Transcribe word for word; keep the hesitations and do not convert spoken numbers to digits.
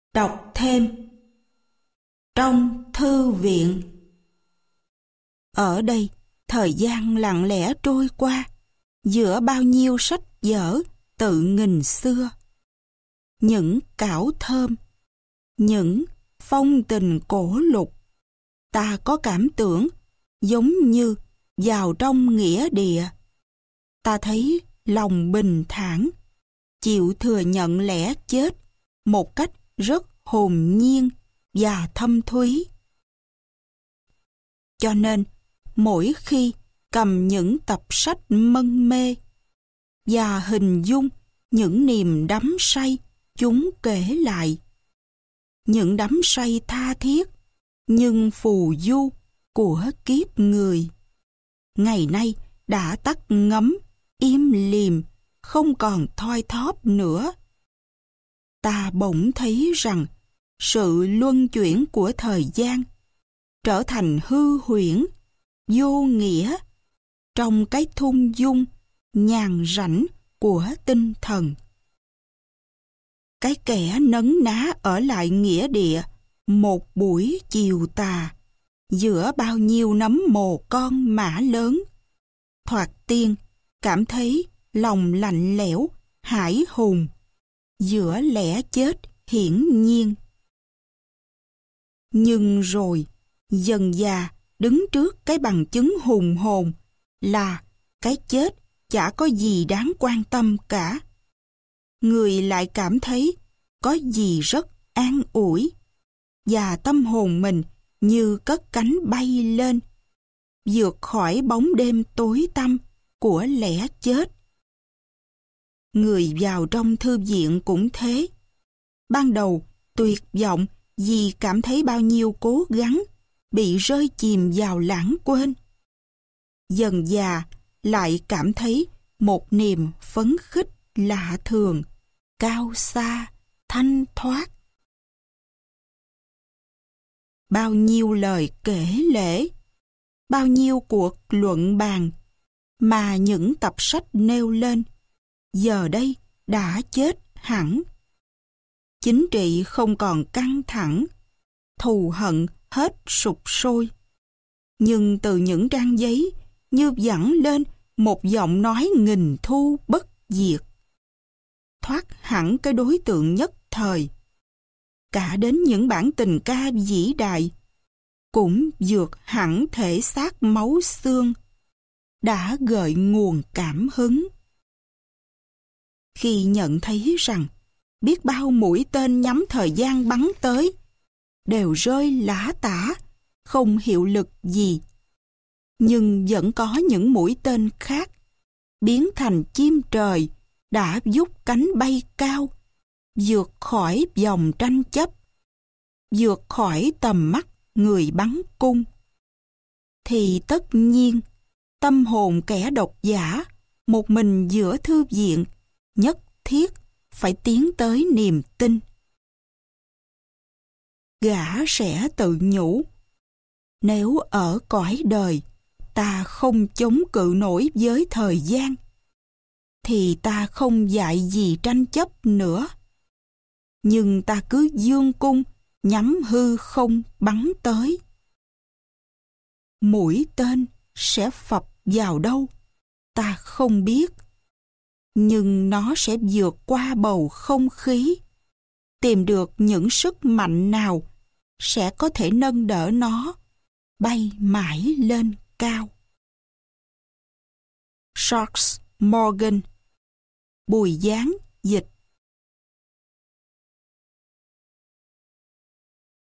Đọc thêm. Trong thư viện. Ở đây, thời gian lặng lẽ trôi qua, giữa bao nhiêu sách vở tự nghìn xưa. Những cảo thơm, những phong tình cổ lục, ta có cảm tưởng giống như vào trong nghĩa địa. Ta thấy lòng bình thản, chịu thừa nhận lẽ chết một cách rất hồn nhiên và thâm thúy. Cho nên, mỗi khi cầm những tập sách mân mê và hình dung những niềm đắm say chúng kể lại, những đắm say tha thiết nhưng phù du của kiếp người, ngày nay đã tắt ngấm, im lìm, không còn thoi thóp nữa. Ta bỗng thấy rằng sự luân chuyển của thời gian trở thành hư huyễn, vô nghĩa trong cái thung dung nhàn rảnh của tinh thần. Cái kẻ nấn ná ở lại nghĩa địa một buổi chiều tà giữa bao nhiêu nấm mồ con mã lớn, thoạt tiên cảm thấy lòng lạnh lẽo, hải hùng giữa lẽ chết hiển nhiên. Nhưng rồi, dần dà đứng trước cái bằng chứng hùng hồn là cái chết chả có gì đáng quan tâm cả. Người lại cảm thấy có gì rất an ủi, và tâm hồn mình như cất cánh bay lên, vượt khỏi bóng đêm tối tăm của lẽ chết. Người vào trong thư viện cũng thế. Ban đầu tuyệt vọng vì cảm thấy bao nhiêu cố gắng bị rơi chìm vào lãng quên. Dần dà lại cảm thấy một niềm phấn khích lạ thường, cao xa, thanh thoát. Bao nhiêu lời kể lể, bao nhiêu cuộc luận bàn mà những tập sách nêu lên, giờ đây đã chết hẳn. Chính trị không còn căng thẳng, thù hận hết sục sôi. Nhưng từ những trang giấy như vẳng lên một giọng nói nghìn thu bất diệt. Thoát hẳn cái đối tượng nhất thời. Cả đến những bản tình ca vĩ đại cũng vượt hẳn thể xác máu xương, đã gợi nguồn cảm hứng. Khi nhận thấy rằng biết bao mũi tên nhắm thời gian bắn tới đều rơi lả tả, không hiệu lực gì, nhưng vẫn có những mũi tên khác biến thành chim trời đã vút cánh bay cao, vượt khỏi vòng tranh chấp, vượt khỏi tầm mắt người bắn cung, thì tất nhiên tâm hồn kẻ độc giả một mình giữa thư viện nhất thiết phải tiến tới niềm tin. Gã sẽ tự nhủ, nếu ở cõi đời ta không chống cự nổi với thời gian, thì ta không dạy gì tranh chấp nữa. Nhưng ta cứ dương cung nhắm hư không bắn tới. Mũi tên sẽ phập vào đâu ta không biết, nhưng nó sẽ vượt qua bầu không khí, tìm được những sức mạnh nào sẽ có thể nâng đỡ nó bay mãi lên cao. Charles Morgan. Bùi Giáng dịch.